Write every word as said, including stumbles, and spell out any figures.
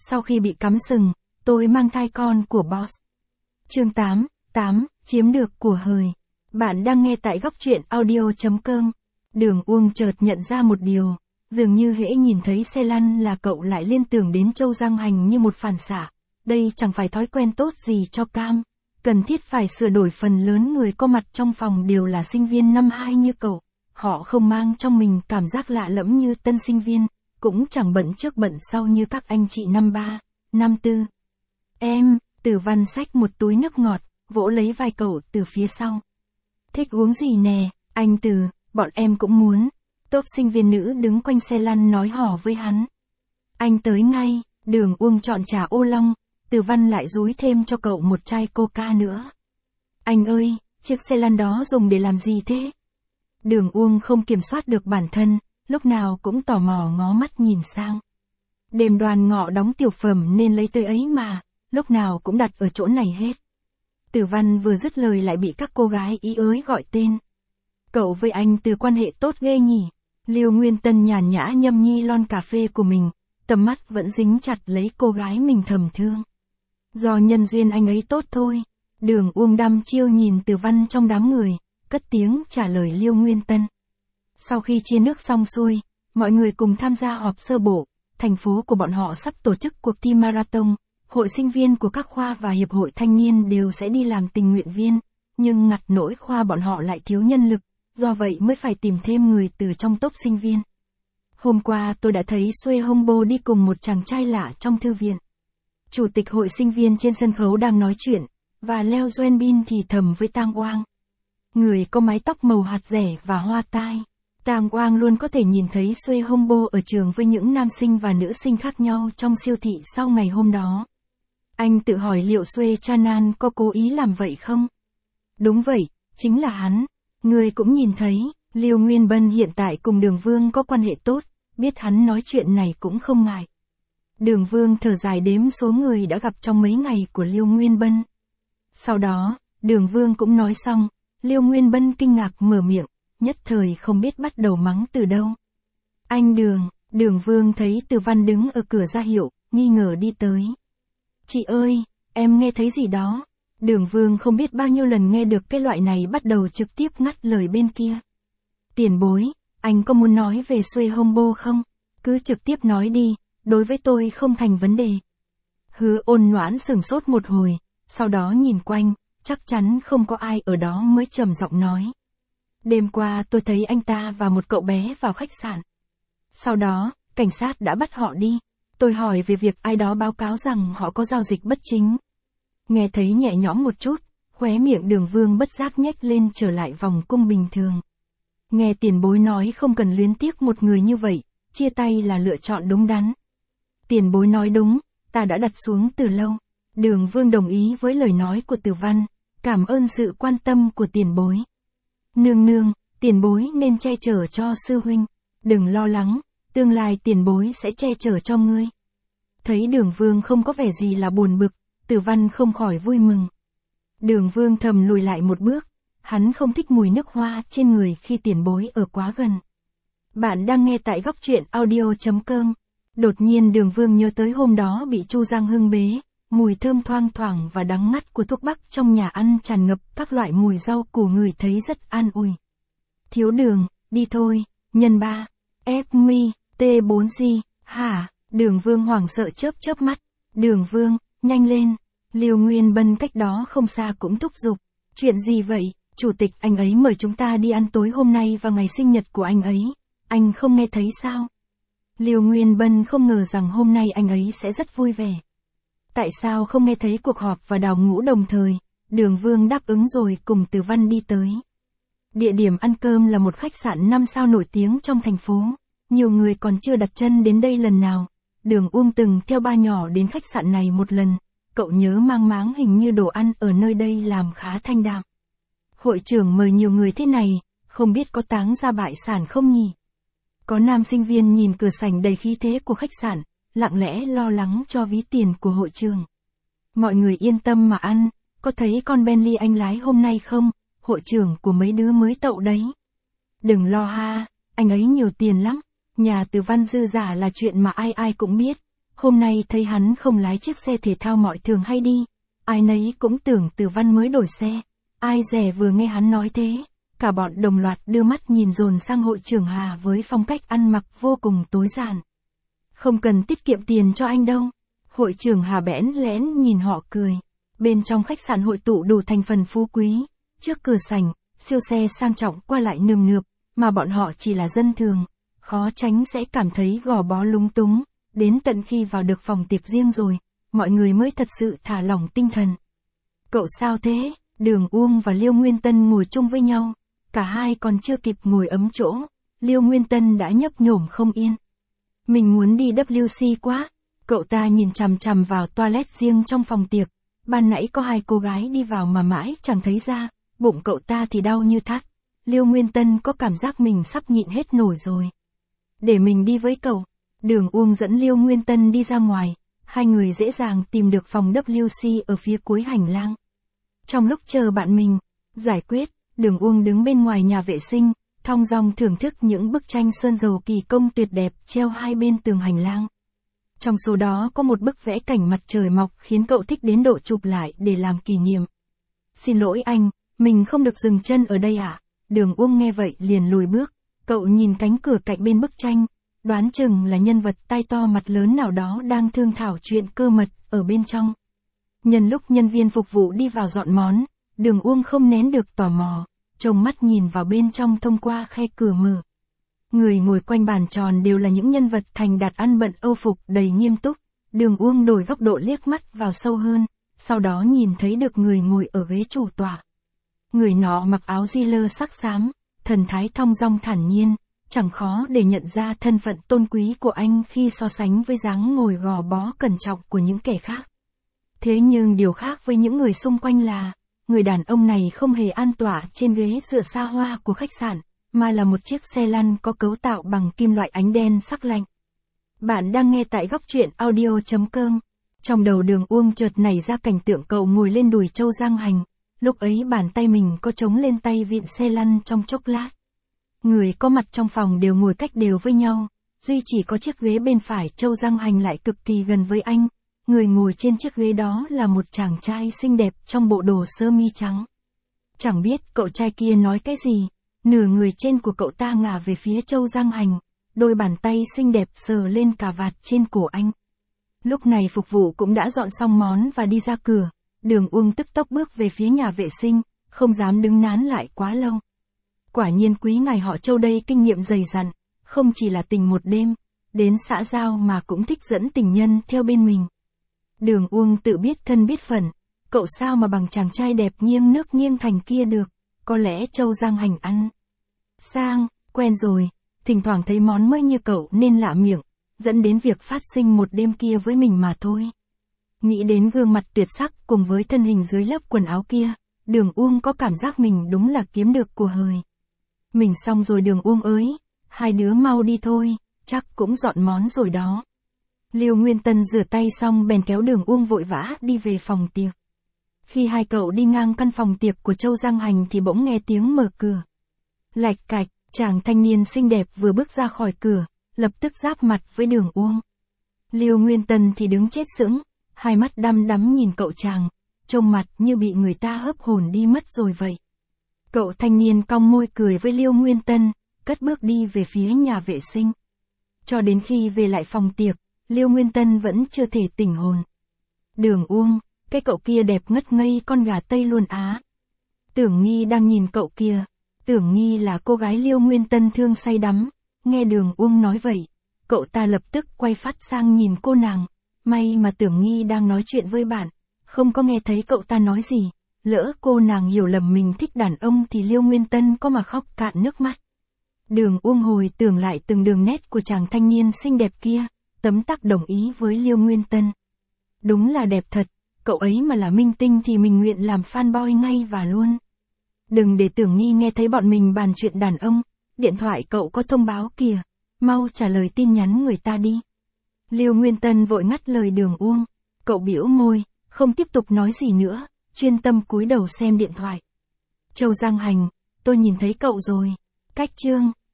Sau khi bị cắm sừng, tôi mang thai con của boss. Chương tám, tám, chiếm được của hời. Bạn đang nghe tại góc truyện audio.com. Đường Uông chợt nhận ra một điều, dường như hễ nhìn thấy xe lăn là cậu lại liên tưởng đến Châu Giang Hành như một phản xạ. Đây chẳng phải thói quen tốt gì cho Cam. Cần thiết phải sửa đổi, phần lớn người có mặt trong phòng đều là sinh viên năm hai như cậu. Họ không mang trong mình cảm giác lạ lẫm như tân sinh viên, cũng chẳng bận trước bận sau như các anh chị năm ba, năm tư. Em, Tử Văn xách một túi nước ngọt, vỗ lấy vai cậu từ phía sau. Thích uống gì nè, anh Từ, bọn em cũng muốn. Tốp sinh viên nữ đứng quanh xe lăn nói hò với hắn. Anh tới ngay, Đường Uông chọn trà ô long, Tử Văn lại dúi thêm cho cậu một chai coca nữa. Anh ơi, chiếc xe lăn đó dùng để làm gì thế? Đường Uông không kiểm soát được bản thân, lúc nào cũng tò mò ngó mắt nhìn sang. Đêm Đoàn Ngọ đóng tiểu phẩm nên lấy tới ấy mà, lúc nào cũng đặt ở chỗ này hết. Tử Văn vừa dứt lời lại bị các cô gái ý ới gọi tên. Cậu với anh Từ quan hệ tốt ghê nhỉ? Liêu Nguyên Tân nhàn nhã nhâm nhi lon cà phê của mình, tầm mắt vẫn dính chặt lấy cô gái mình thầm thương. Do nhân duyên anh ấy tốt thôi. Đường Uông đăm chiêu nhìn Tử Văn trong đám người, cất tiếng trả lời Liêu Nguyên Tân. Sau khi chia nước xong xuôi, mọi người cùng tham gia họp sơ bộ. Thành phố của bọn họ sắp tổ chức cuộc thi marathon, hội sinh viên của các khoa và hiệp hội thanh niên đều sẽ đi làm tình nguyện viên, nhưng ngặt nỗi khoa bọn họ lại thiếu nhân lực, do vậy mới phải tìm thêm người từ trong tốp sinh viên. Hôm qua tôi đã thấy Xuê Hông Bô đi cùng một chàng trai lạ trong thư viện. Chủ tịch hội sinh viên trên sân khấu đang nói chuyện, và Leo Doen Bin thì thầm với Tang Oang. Người có mái tóc màu hạt rẻ và hoa tai. Tang Oang luôn có thể nhìn thấy Xuê Hông Bô ở trường với những nam sinh và nữ sinh khác nhau trong siêu thị sau ngày hôm đó. Anh tự hỏi liệu Xuê Chanan có cố ý làm vậy không? Đúng vậy, chính là hắn. Người cũng nhìn thấy, Liêu Nguyên Bân hiện tại cùng Đường Vương có quan hệ tốt, biết hắn nói chuyện này cũng không ngại. Đường Vương thở dài đếm số người đã gặp trong mấy ngày của Liêu Nguyên Bân. Sau đó, Đường Vương cũng nói xong, Liêu Nguyên Bân kinh ngạc mở miệng, nhất thời không biết bắt đầu mắng từ đâu. Anh Đường, Đường Vương thấy Tử Văn đứng ở cửa ra hiệu, nghi ngờ đi tới. Chị ơi, em nghe thấy gì đó? Đường Vương không biết bao nhiêu lần nghe được cái loại này bắt đầu trực tiếp ngắt lời bên kia. Tiền bối, anh có muốn nói về Xuê Hông Bô không? Cứ trực tiếp nói đi, đối với tôi không thành vấn đề. Hứa Ôn Noãn sửng sốt một hồi, sau đó nhìn quanh, chắc chắn không có ai ở đó mới trầm giọng nói. Đêm qua tôi thấy anh ta và một cậu bé vào khách sạn. Sau đó, cảnh sát đã bắt họ đi. Tôi hỏi về việc ai đó báo cáo rằng họ có giao dịch bất chính. Nghe thấy nhẹ nhõm một chút, khóe miệng Đường Vương bất giác nhếch lên trở lại vòng cung bình thường. Nghe tiền bối nói không cần luyến tiếc một người như vậy, chia tay là lựa chọn đúng đắn. Tiền bối nói đúng, ta đã đặt xuống từ lâu. Đường Vương đồng ý với lời nói của Tử Văn, cảm ơn sự quan tâm của tiền bối. Nương nương, tiền bối nên che chở cho sư huynh. Đừng lo lắng, tương lai tiền bối sẽ che chở cho ngươi. Thấy Đường Vương không có vẻ gì là buồn bực, Tử Văn không khỏi vui mừng. Đường Vương thầm lùi lại một bước, hắn không thích mùi nước hoa trên người khi tiền bối ở quá gần. Bạn đang nghe tại góc truyện audio.com. Đột nhiên Đường Vương nhớ tới hôm đó bị Chu Giang Hưng bế, mùi thơm thoang thoảng và đắng ngắt của thuốc bắc trong nhà ăn tràn ngập các loại mùi rau củ ngửi thấy rất an ủi. Thiếu Đường, đi thôi, nhân ba, F mi, T bốn G, hả? Đường Vương hoảng sợ chớp chớp mắt. Đường Vương, nhanh lên. Liêu Nguyên Bân cách đó không xa cũng thúc giục. Chuyện gì vậy? Chủ tịch anh ấy mời chúng ta đi ăn tối hôm nay vào ngày sinh nhật của anh ấy. Anh không nghe thấy sao? Liêu Nguyên Bân không ngờ rằng hôm nay anh ấy sẽ rất vui vẻ. Tại sao không nghe thấy cuộc họp và đào ngũ đồng thời? Đường Vương đáp ứng rồi cùng Tử Văn đi tới. Địa điểm ăn cơm là một khách sạn năm sao nổi tiếng trong thành phố. Nhiều người còn chưa đặt chân đến đây lần nào. Đường Uông từng theo ba nhỏ đến khách sạn này một lần. Cậu nhớ mang máng hình như đồ ăn ở nơi đây làm khá thanh đạm. Hội trưởng mời nhiều người thế này, không biết có táng ra bại sản không nhỉ? Có nam sinh viên nhìn cửa sảnh đầy khí thế của khách sạn, lặng lẽ lo lắng cho ví tiền của hội trưởng. Mọi người yên tâm mà ăn, có thấy con Bentley anh lái hôm nay không? Hội trưởng của mấy đứa mới tậu đấy. Đừng lo ha, anh ấy nhiều tiền lắm. Nhà Tử Văn dư giả là chuyện mà ai ai cũng biết. Hôm nay thấy hắn không lái chiếc xe thể thao mọi thường hay đi, ai nấy cũng tưởng Từ Văn mới đổi xe. Ai dè vừa nghe hắn nói thế, cả bọn đồng loạt đưa mắt nhìn dồn sang hội trưởng Hà với phong cách ăn mặc vô cùng tối giản. Không cần tiết kiệm tiền cho anh đâu. Hội trưởng Hà bẽn lẽn nhìn họ cười. Bên trong khách sạn hội tụ đủ thành phần phú quý, trước cửa sảnh, siêu xe sang trọng qua lại nườm nượp, mà bọn họ chỉ là dân thường, khó tránh sẽ cảm thấy gò bó lúng túng, đến tận khi vào được phòng tiệc riêng rồi, mọi người mới thật sự thả lỏng tinh thần. Cậu sao thế? Đường Uông và Liêu Nguyên Tân ngồi chung với nhau, cả hai còn chưa kịp ngồi ấm chỗ, Liêu Nguyên Tân đã nhấp nhổm không yên. Mình muốn đi vê kép xê quá. Cậu ta nhìn chằm chằm vào toilet riêng trong phòng tiệc, ban nãy có hai cô gái đi vào mà mãi chẳng thấy ra, bụng cậu ta thì đau như thắt. Liêu Nguyên Tân có cảm giác mình sắp nhịn hết nổi rồi. Để mình đi với cậu. Đường Uông dẫn Liêu Nguyên Tân đi ra ngoài, hai người dễ dàng tìm được phòng vê kép xê ở phía cuối hành lang. Trong lúc chờ bạn mình giải quyết, Đường Uông đứng bên ngoài nhà vệ sinh, thong dong thưởng thức những bức tranh sơn dầu kỳ công tuyệt đẹp treo hai bên tường hành lang. Trong số đó có một bức vẽ cảnh mặt trời mọc khiến cậu thích đến độ chụp lại để làm kỷ niệm. Xin lỗi anh, mình không được dừng chân ở đây ạ. À? Đường Uông nghe vậy liền lùi bước, cậu nhìn cánh cửa cạnh bên bức tranh, đoán chừng là nhân vật tai to mặt lớn nào đó đang thương thảo chuyện cơ mật ở bên trong. Nhân lúc nhân viên phục vụ đi vào dọn món, Đường Uông không nén được tò mò, trông mắt nhìn vào bên trong thông qua khe cửa mở. Người ngồi quanh bàn tròn đều là những nhân vật thành đạt ăn bận âu phục đầy nghiêm túc. Đường Uông đổi góc độ liếc mắt vào sâu hơn, sau đó nhìn thấy được người ngồi ở ghế chủ tọa. Người nọ mặc áo di lơ sắc xám, thần thái thong dong thản nhiên, chẳng khó để nhận ra thân phận tôn quý của anh khi so sánh với dáng ngồi gò bó cẩn trọng của những kẻ khác. Thế nhưng điều khác với những người xung quanh là, người đàn ông này không hề an tọa trên ghế dựa xa hoa của khách sạn, mà là một chiếc xe lăn có cấu tạo bằng kim loại ánh đen sắc lạnh. Bạn đang nghe tại góc truyện audio chấm com. Trong đầu Đường Uông chợt nảy ra cảnh tượng cậu ngồi lên đùi Châu Giang Hành, lúc ấy bàn tay mình có chống lên tay vịn xe lăn trong chốc lát. Người có mặt trong phòng đều ngồi cách đều với nhau, duy chỉ có chiếc ghế bên phải Châu Giang Hành lại cực kỳ gần với anh. Người ngồi trên chiếc ghế đó là một chàng trai xinh đẹp trong bộ đồ sơ mi trắng. Chẳng biết cậu trai kia nói cái gì, nửa người trên của cậu ta ngả về phía Châu Giang Hành, đôi bàn tay xinh đẹp sờ lên cà vạt trên cổ anh. Lúc này phục vụ cũng đã dọn xong món và đi ra cửa, Đường Uông tức tốc bước về phía nhà vệ sinh, không dám đứng nán lại quá lâu. Quả nhiên quý ngài họ Châu đây kinh nghiệm dày dặn, không chỉ là tình một đêm, đến xã giao mà cũng thích dẫn tình nhân theo bên mình. Đường Uông tự biết thân biết phận, cậu sao mà bằng chàng trai đẹp nghiêng nước nghiêng thành kia được, có lẽ Châu Giang Hành ăn sang, quen rồi, thỉnh thoảng thấy món mới như cậu nên lạ miệng, dẫn đến việc phát sinh một đêm kia với mình mà thôi. Nghĩ đến gương mặt tuyệt sắc cùng với thân hình dưới lớp quần áo kia, Đường Uông có cảm giác mình đúng là kiếm được của hời. Mình xong rồi Đường Uông ơi, hai đứa mau đi thôi, chắc cũng dọn món rồi đó. Liêu Nguyên Tân rửa tay xong bèn kéo Đường Uông vội vã đi về phòng tiệc. Khi hai cậu đi ngang căn phòng tiệc của Châu Giang Hành thì bỗng nghe tiếng mở cửa. Lạch cạch, chàng thanh niên xinh đẹp vừa bước ra khỏi cửa, lập tức giáp mặt với Đường Uông. Liêu Nguyên Tân thì đứng chết sững, hai mắt đăm đắm nhìn cậu chàng, trông mặt như bị người ta hớp hồn đi mất rồi vậy. Cậu thanh niên cong môi cười với Liêu Nguyên Tân, cất bước đi về phía nhà vệ sinh. Cho đến khi về lại phòng tiệc, Liêu Nguyên Tân vẫn chưa thể tỉnh hồn. Đường Uông, cái cậu kia đẹp ngất ngây con gà Tây luôn á. Tưởng Nghi đang nhìn cậu kia. Tưởng Nghi là cô gái Liêu Nguyên Tân thương say đắm. Nghe Đường Uông nói vậy, cậu ta lập tức quay phát sang nhìn cô nàng. May mà Tưởng Nghi đang nói chuyện với bạn, không có nghe thấy cậu ta nói gì. Lỡ cô nàng hiểu lầm mình thích đàn ông thì Liêu Nguyên Tân có mà khóc cạn nước mắt. Đường Uông hồi tưởng lại từng đường nét của chàng thanh niên xinh đẹp kia, tấm tắc đồng ý với Liêu Nguyên Tân. Đúng là đẹp thật, cậu ấy mà là minh tinh thì mình nguyện làm fanboy ngay và luôn. Đừng để Tưởng Nghi nghe thấy bọn mình bàn chuyện đàn ông, điện thoại cậu có thông báo kìa, mau trả lời tin nhắn người ta đi. Liêu Nguyên Tân vội ngắt lời Đường Uông, cậu bĩu môi, không tiếp tục nói gì nữa, chuyên tâm cúi đầu xem điện thoại. Châu Giang Hành, tôi nhìn thấy cậu rồi. Cách chương